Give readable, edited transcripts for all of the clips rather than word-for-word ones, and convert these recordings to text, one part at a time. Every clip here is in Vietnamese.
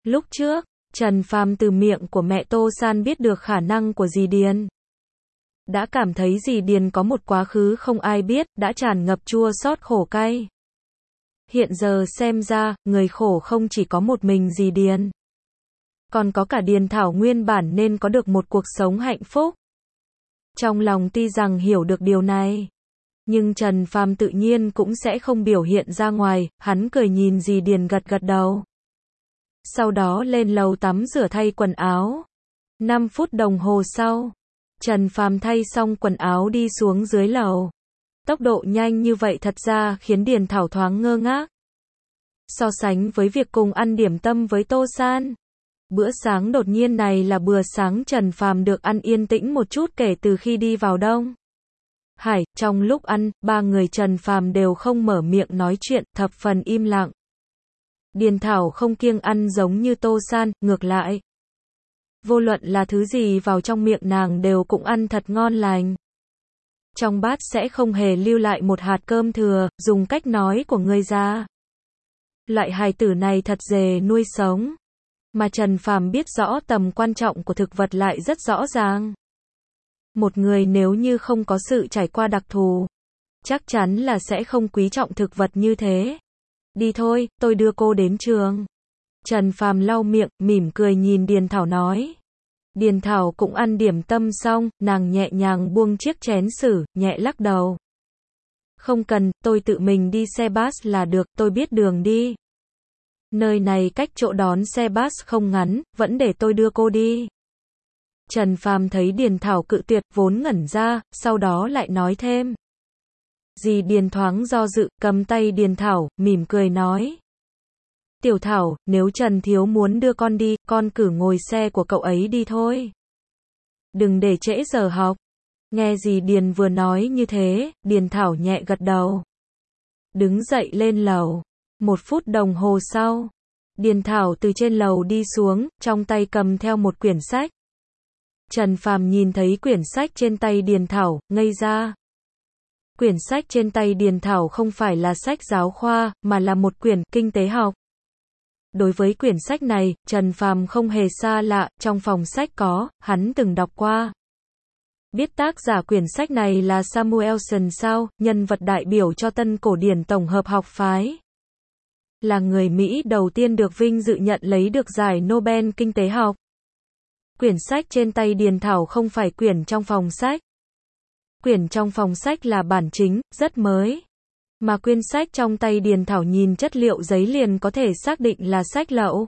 Lúc trước, Trần Phàm từ miệng của mẹ Tô San biết được khả năng của dì Điền. Đã cảm thấy dì Điền có một quá khứ không ai biết, đã tràn ngập chua xót khổ cay. Hiện giờ xem ra, người khổ không chỉ có một mình dì Điền, còn có cả Điền Thảo nguyên bản nên có được một cuộc sống hạnh phúc. Trong lòng tuy rằng hiểu được điều này, nhưng Trần Phàm tự nhiên cũng sẽ không biểu hiện ra ngoài, hắn cười nhìn dì Điền gật gật đầu. Sau đó lên lầu tắm rửa thay quần áo. 5 phút đồng hồ sau, Trần Phàm thay xong quần áo đi xuống dưới lầu. Tốc độ nhanh như vậy thật ra khiến Điền Thảo thoáng ngơ ngác. So sánh với việc cùng ăn điểm tâm với Tô San, bữa sáng đột nhiên này là bữa sáng Trần Phàm được ăn yên tĩnh một chút kể từ khi đi vào Đông Hải. Trong lúc ăn, ba người Trần Phàm đều không mở miệng nói chuyện, thập phần im lặng. Điền Thảo không kiêng ăn giống như Tô San, ngược lại, vô luận là thứ gì vào trong miệng nàng đều cũng ăn thật ngon lành. Trong bát sẽ không hề lưu lại một hạt cơm thừa, dùng cách nói của người già. Loại hài tử này thật dễ nuôi sống. Mà Trần Phàm biết rõ tầm quan trọng của thực vật lại rất rõ ràng. Một người nếu như không có sự trải qua đặc thù, chắc chắn là sẽ không quý trọng thực vật như thế. Đi thôi, tôi đưa cô đến trường. Trần Phàm lau miệng, mỉm cười nhìn Điền Thảo nói. Điền Thảo cũng ăn điểm tâm xong, nàng nhẹ nhàng buông chiếc chén sứ, nhẹ lắc đầu. Không cần, tôi tự mình đi xe bus là được, tôi biết đường đi. Nơi này cách chỗ đón xe bus không ngắn, vẫn để tôi đưa cô đi. Trần Phàm thấy Điền Thảo cự tuyệt vốn ngẩn ra, sau đó lại nói thêm. Dì Điền thoáng do dự, cầm tay Điền Thảo, mỉm cười nói. Tiểu Thảo, nếu Trần Thiếu muốn đưa con đi, con cứ ngồi xe của cậu ấy đi thôi. Đừng để trễ giờ học. Nghe dì Điền vừa nói như thế, Điền Thảo nhẹ gật đầu. Đứng dậy lên lầu. 1 phút đồng hồ sau, Điền Thảo từ trên lầu đi xuống, trong tay cầm theo một quyển sách. Trần Phàm nhìn thấy quyển sách trên tay Điền Thảo, ngây ra. Quyển sách trên tay Điền Thảo không phải là sách giáo khoa, mà là một quyển kinh tế học. Đối với quyển sách này, Trần Phàm không hề xa lạ, trong phòng sách có, hắn từng đọc qua. Biết tác giả quyển sách này là Samuelson sao, nhân vật đại biểu cho tân cổ điển tổng hợp học phái. Là người Mỹ đầu tiên được vinh dự nhận lấy được giải Nobel kinh tế học. Quyển sách trên tay Điền Thảo không phải quyển trong phòng sách. Quyển trong phòng sách là bản chính, rất mới. Mà quyển sách trong tay Điền Thảo nhìn chất liệu giấy liền có thể xác định là sách lậu.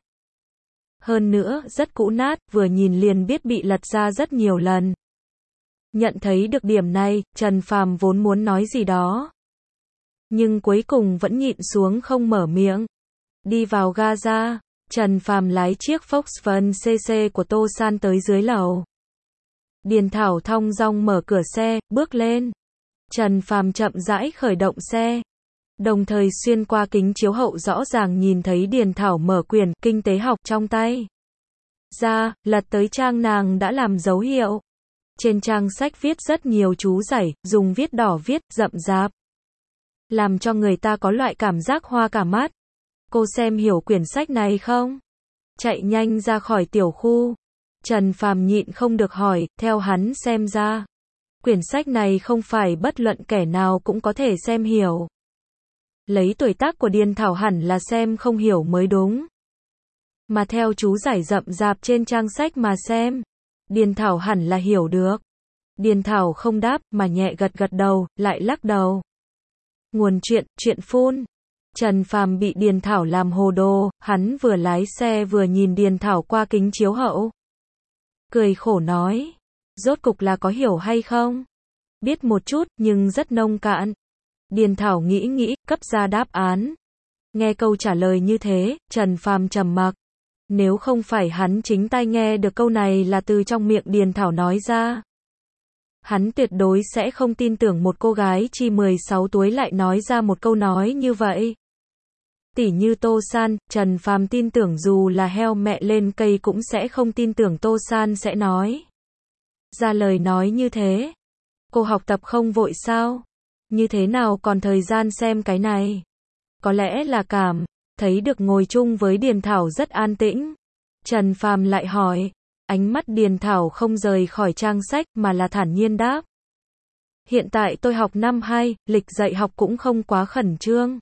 Hơn nữa, rất cũ nát, vừa nhìn liền biết bị lật ra rất nhiều lần. Nhận thấy được điểm này, Trần Phàm vốn muốn nói gì đó, nhưng cuối cùng vẫn nhịn xuống không mở miệng. Đi vào Gaza, Trần Phàm lái chiếc Volkswagen CC của Tô San tới dưới lầu. Điền Thảo thong dong mở cửa xe, bước lên. Trần Phàm chậm rãi khởi động xe, đồng thời xuyên qua kính chiếu hậu rõ ràng nhìn thấy Điền Thảo mở quyển kinh tế học trong tay ra, lật tới trang nàng đã làm dấu hiệu. Trên trang sách viết rất nhiều chú giải, dùng viết đỏ viết rậm rạp, làm cho người ta có loại cảm giác hoa cả mắt. Cô xem hiểu quyển sách này không? Chạy nhanh ra khỏi tiểu khu. Trần Phàm nhịn không được hỏi, theo hắn xem ra, quyển sách này không phải bất luận kẻ nào cũng có thể xem hiểu. Lấy tuổi tác của Điền Thảo hẳn là xem không hiểu mới đúng. Mà theo chú giải rậm rạp trên trang sách mà xem, Điền Thảo hẳn là hiểu được. Điền Thảo không đáp, mà nhẹ gật gật đầu, lại lắc đầu. Nguồn chuyện phun. Trần Phàm bị Điền Thảo làm hồ đồ, hắn vừa lái xe vừa nhìn Điền Thảo qua kính chiếu hậu. Cười khổ nói, rốt cục là có hiểu hay không? Biết một chút, nhưng rất nông cạn. Điền Thảo nghĩ, cấp ra đáp án. Nghe câu trả lời như thế, Trần Phàm trầm mặc. Nếu không phải hắn chính tai nghe được câu này là từ trong miệng Điền Thảo nói ra, hắn tuyệt đối sẽ không tin tưởng một cô gái chỉ 16 tuổi lại nói ra một câu nói như vậy. Tỉ như Tô San, Trần Phàm tin tưởng dù là heo mẹ lên cây cũng sẽ không tin tưởng Tô San sẽ nói ra lời nói như thế. Cô học tập không vội sao? Như thế nào còn thời gian xem cái này? Có lẽ là cảm thấy được ngồi chung với Điền Thảo rất an tĩnh. Trần Phàm lại hỏi. Ánh mắt Điền Thảo không rời khỏi trang sách mà là thản nhiên đáp. Hiện tại tôi học năm 2, lịch dạy học cũng không quá khẩn trương.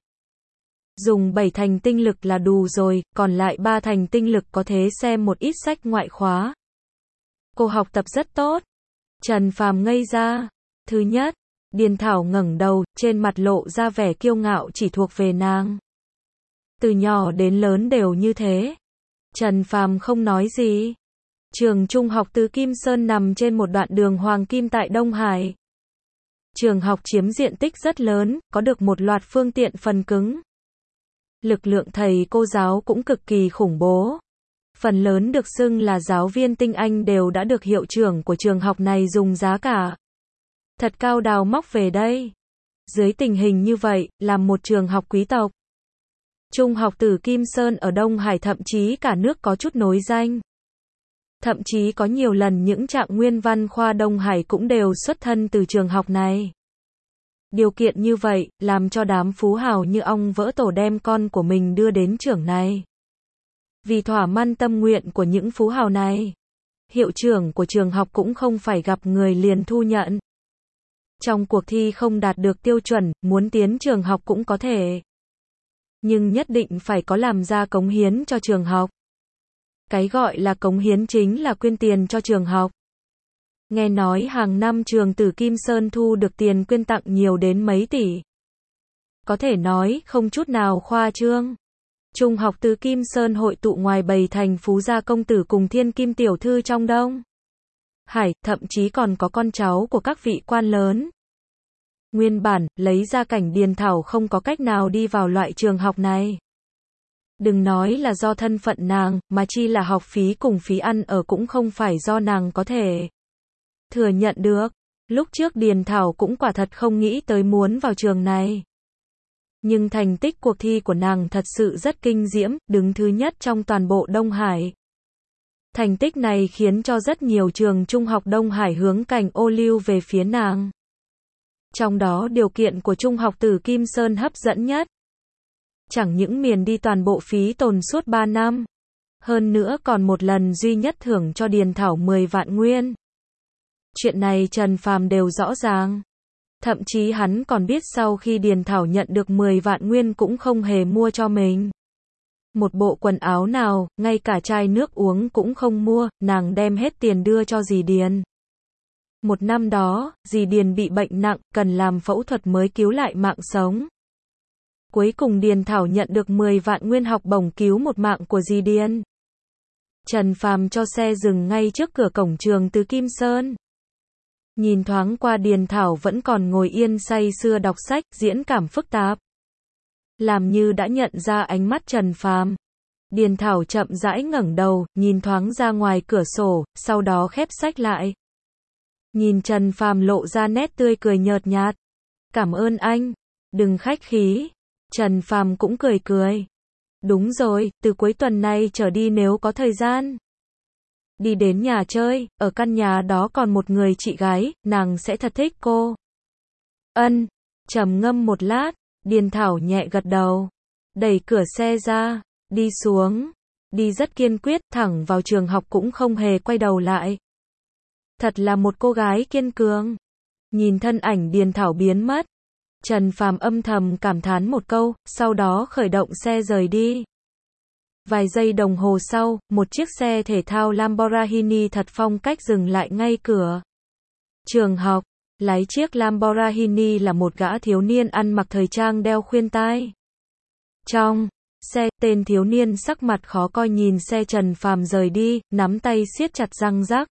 Dùng 7 thành tinh lực là đủ rồi, còn lại 3 thành tinh lực có thể xem một ít sách ngoại khóa. Cô học tập rất tốt. Trần Phàm ngây ra. Thứ nhất, Điền Thảo ngẩng đầu, trên mặt lộ ra vẻ kiêu ngạo chỉ thuộc về nàng. Từ nhỏ đến lớn đều như thế. Trần Phàm không nói gì. Trường trung học Từ Kim Sơn nằm trên một đoạn đường Hoàng Kim tại Đông Hải. Trường học chiếm diện tích rất lớn, có được một loạt phương tiện phần cứng. Lực lượng thầy cô giáo cũng cực kỳ khủng bố. Phần lớn được xưng là giáo viên tinh anh đều đã được hiệu trưởng của trường học này dùng giá cả thật cao đào móc về đây. Dưới tình hình như vậy, làm một trường học quý tộc. Trung học Từ Kim Sơn ở Đông Hải thậm chí cả nước có chút nối danh. Thậm chí có nhiều lần những trạng nguyên văn khoa Đông Hải cũng đều xuất thân từ trường học này. Điều kiện như vậy, làm cho đám phú hào như ong vỡ tổ đem con của mình đưa đến trường này. Vì thỏa mãn tâm nguyện của những phú hào này, hiệu trưởng của trường học cũng không phải gặp người liền thu nhận. Trong cuộc thi không đạt được tiêu chuẩn, muốn tiến trường học cũng có thể. Nhưng nhất định phải có làm ra cống hiến cho trường học. Cái gọi là cống hiến chính là quyên tiền cho trường học. Nghe nói hàng năm trường Từ Kim Sơn thu được tiền quyên tặng nhiều đến mấy tỷ. Có thể nói không chút nào khoa trương. Trung học Từ Kim Sơn hội tụ ngoài 7 thành phú gia công tử cùng thiên kim tiểu thư trong Đông Hải, thậm chí còn có con cháu của các vị quan lớn. Nguyên bản, lấy ra cảnh Điền Thảo không có cách nào đi vào loại trường học này. Đừng nói là do thân phận nàng, mà chi là học phí cùng phí ăn ở cũng không phải do nàng có thể thừa nhận được. Lúc trước Điền Thảo cũng quả thật không nghĩ tới muốn vào trường này. Nhưng thành tích cuộc thi của nàng thật sự rất kinh diễm, đứng thứ nhất trong toàn bộ Đông Hải. Thành tích này khiến cho rất nhiều trường trung học Đông Hải hướng cành ô liu về phía nàng. Trong đó điều kiện của Trung học Từ Kim Sơn hấp dẫn nhất. Chẳng những miền đi toàn bộ phí tồn suốt 3 năm. Hơn nữa còn một lần duy nhất thưởng cho Điền Thảo 10 vạn nguyên. Chuyện này Trần Phàm đều rõ ràng. Thậm chí hắn còn biết sau khi Điền Thảo nhận được 10 vạn nguyên cũng không hề mua cho mình một bộ quần áo nào, ngay cả chai nước uống cũng không mua, nàng đem hết tiền đưa cho dì Điền. Một năm đó, dì Điền bị bệnh nặng, cần làm phẫu thuật mới cứu lại mạng sống. Cuối cùng Điền Thảo nhận được 10 vạn nguyên học bổng cứu một mạng của dì Điền. Trần Phàm cho xe dừng ngay trước cửa cổng trường Từ Kim Sơn. Nhìn thoáng qua Điền Thảo vẫn còn ngồi yên say sưa đọc sách, diễn cảm phức tạp. Làm như đã nhận ra ánh mắt Trần Phàm. Điền Thảo chậm rãi ngẩng đầu, nhìn thoáng ra ngoài cửa sổ, sau đó khép sách lại. Nhìn Trần Phàm lộ ra nét tươi cười nhợt nhạt. Cảm ơn anh. Đừng khách khí. Trần Phàm cũng cười cười. Đúng rồi, từ cuối tuần này trở đi nếu có thời gian. Đi đến nhà chơi, ở căn nhà đó còn một người chị gái, nàng sẽ thật thích cô. Ân. Trầm ngâm một lát, Điền Thảo nhẹ gật đầu. Đẩy cửa xe ra, đi xuống. Đi rất kiên quyết, thẳng vào trường học cũng không hề quay đầu lại. Thật là một cô gái kiên cường. Nhìn thân ảnh Điền Thảo biến mất. Trần Phàm âm thầm cảm thán một câu, sau đó khởi động xe rời đi. Vài giây đồng hồ sau, một chiếc xe thể thao Lamborghini thật phong cách dừng lại ngay cửa trường học. Lái chiếc Lamborghini là một gã thiếu niên ăn mặc thời trang đeo khuyên tai. Trong xe, tên thiếu niên sắc mặt khó coi nhìn xe Trần Phàm rời đi, nắm tay siết chặt răng rắc.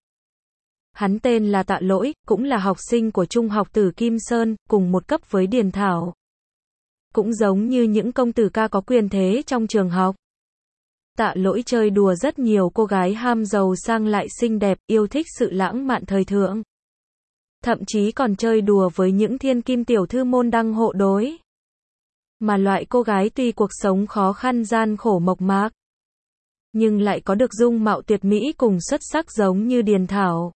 Hắn tên là Tạ Lỗi, cũng là học sinh của Trung học Từ Kim Sơn, cùng một cấp với Điền Thảo. Cũng giống như những công tử ca có quyền thế trong trường học. Tạ Lỗi chơi đùa rất nhiều cô gái ham giàu sang lại xinh đẹp, yêu thích sự lãng mạn thời thượng. Thậm chí còn chơi đùa với những thiên kim tiểu thư môn đăng hộ đối. Mà loại cô gái tuy cuộc sống khó khăn gian khổ mộc mạc, nhưng lại có được dung mạo tuyệt mỹ cùng xuất sắc giống như Điền Thảo.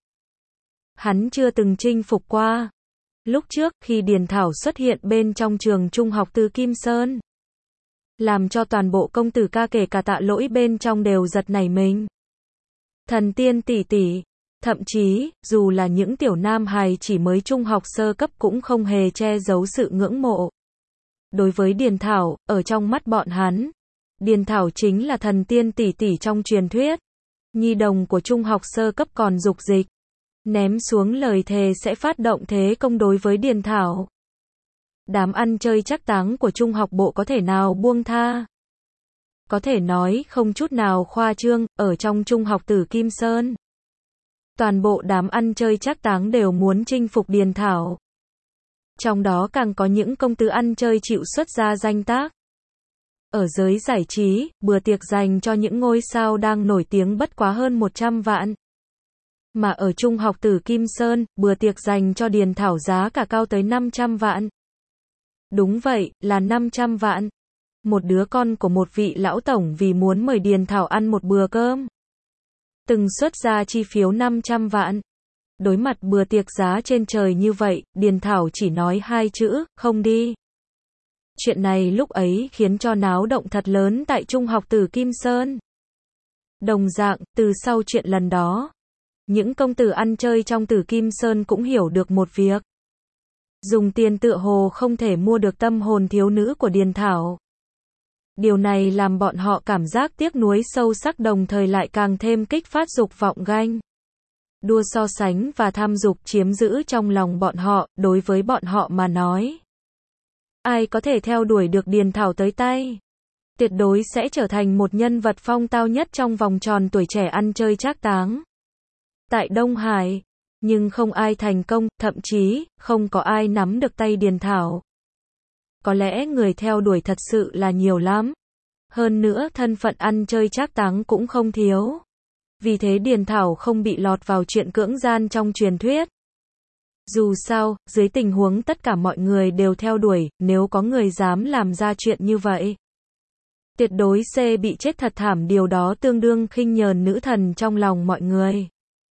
Hắn chưa từng chinh phục qua. Lúc trước, khi Điền Thảo xuất hiện bên trong trường trung học Từ Kim Sơn, làm cho toàn bộ công tử ca kể cả Tạ Lỗi bên trong đều giật nảy mình. Thần tiên tỷ tỷ. Thậm chí, dù là những tiểu nam hài chỉ mới trung học sơ cấp cũng không hề che giấu sự ngưỡng mộ. Đối với Điền Thảo, ở trong mắt bọn hắn, Điền Thảo chính là thần tiên tỷ tỷ trong truyền thuyết. Nhi đồng của trung học sơ cấp còn dục dịch, ném xuống lời thề sẽ phát động thế công đối với Điền Thảo. Đám ăn chơi trác táng của trung học bộ có thể nào buông tha? Có thể nói không chút nào khoa trương, ở trong trung học Tử Kim Sơn. Toàn bộ đám ăn chơi trác táng đều muốn chinh phục Điền Thảo. Trong đó càng có những công tử ăn chơi chịu xuất ra danh tác. Ở giới giải trí, bữa tiệc dành cho những ngôi sao đang nổi tiếng bất quá hơn 100 vạn. Mà ở trung học Tử Kim Sơn, bữa tiệc dành cho Điền Thảo giá cả cao tới 500 vạn. Đúng vậy, là 500 vạn. Một đứa con của một vị lão tổng vì muốn mời Điền Thảo ăn một bữa cơm, từng xuất ra chi phiếu 500 vạn. Đối mặt bữa tiệc giá trên trời như vậy, Điền Thảo chỉ nói 2 chữ, không đi. Chuyện này lúc ấy khiến cho náo động thật lớn tại trung học Tử Kim Sơn. Đồng dạng, từ sau chuyện lần đó, những công tử ăn chơi trong Tử Kim Sơn cũng hiểu được một việc. Dùng tiền tựa hồ không thể mua được tâm hồn thiếu nữ của Điền Thảo. Điều này làm bọn họ cảm giác tiếc nuối sâu sắc, đồng thời lại càng thêm kích phát dục vọng ganh, đua so sánh và tham dục chiếm giữ trong lòng bọn họ. Đối với bọn họ mà nói, ai có thể theo đuổi được Điền Thảo tới tay, tuyệt đối sẽ trở thành một nhân vật phong tao nhất trong vòng tròn tuổi trẻ ăn chơi trác táng tại Đông Hải. Nhưng không ai thành công, thậm chí không có ai nắm được tay Điền Thảo. Có lẽ người theo đuổi thật sự là nhiều lắm. Hơn nữa thân phận ăn chơi trác táng cũng không thiếu. Vì thế Điền Thảo không bị lọt vào chuyện cưỡng gian trong truyền thuyết. Dù sao, dưới tình huống tất cả mọi người đều theo đuổi, nếu có người dám làm ra chuyện như vậy, tuyệt đối sẽ bị chết thật thảm. Điều đó tương đương khinh nhờn nữ thần trong lòng mọi người.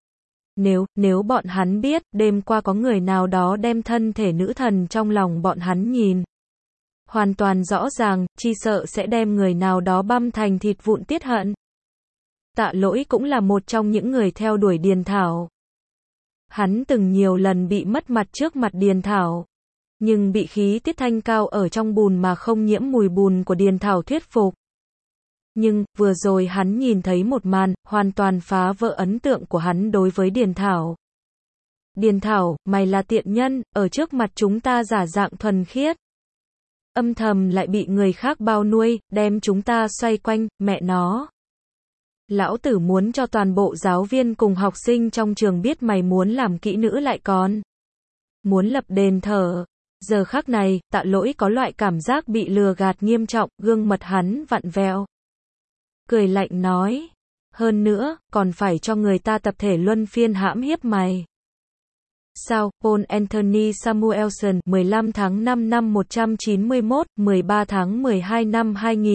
Nếu bọn hắn biết, đêm qua có người nào đó đem thân thể nữ thần trong lòng bọn hắn nhìn hoàn toàn rõ ràng, chỉ sợ sẽ đem người nào đó băm thành thịt vụn tiết hận. Tạ Lỗi cũng là một trong những người theo đuổi Điền Thảo. Hắn từng nhiều lần bị mất mặt trước mặt Điền Thảo, nhưng bị khí tiết thanh cao ở trong bùn mà không nhiễm mùi bùn của Điền Thảo thuyết phục. Nhưng, vừa rồi hắn nhìn thấy một màn, hoàn toàn phá vỡ ấn tượng của hắn đối với Điền Thảo. Điền Thảo, mày là tiện nhân, ở trước mặt chúng ta giả dạng thuần khiết, âm thầm lại bị người khác bao nuôi, đem chúng ta xoay quanh, mẹ nó. Lão tử muốn cho toàn bộ giáo viên cùng học sinh trong trường biết mày muốn làm kỹ nữ lại còn muốn lập đền thờ. Giờ khắc này, Tạ Lỗi có loại cảm giác bị lừa gạt nghiêm trọng, gương mặt hắn vặn vẹo, cười lạnh nói, hơn nữa, còn phải cho người ta tập thể luân phiên hãm hiếp mày. Sao, Paul Anthony Samuelson, 15 tháng 5 năm 191, 13 tháng 12 năm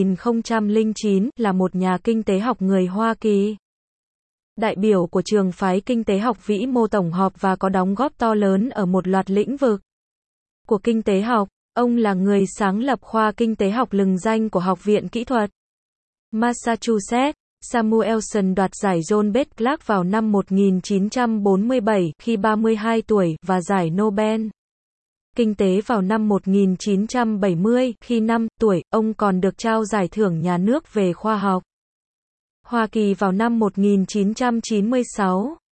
2009, là một nhà kinh tế học người Hoa Kỳ. Đại biểu của trường phái kinh tế học vĩ mô tổng hợp và có đóng góp to lớn ở một loạt lĩnh vực của kinh tế học. Ông là người sáng lập khoa kinh tế học lừng danh của Học viện Kỹ thuật Massachusetts. Samuelson đoạt giải John Bates Clark vào năm 1947 khi 32 tuổi và giải Nobel Kinh tế vào năm 1970 khi 5 tuổi. Ông còn được trao giải thưởng nhà nước về khoa học Hoa Kỳ vào năm 1996.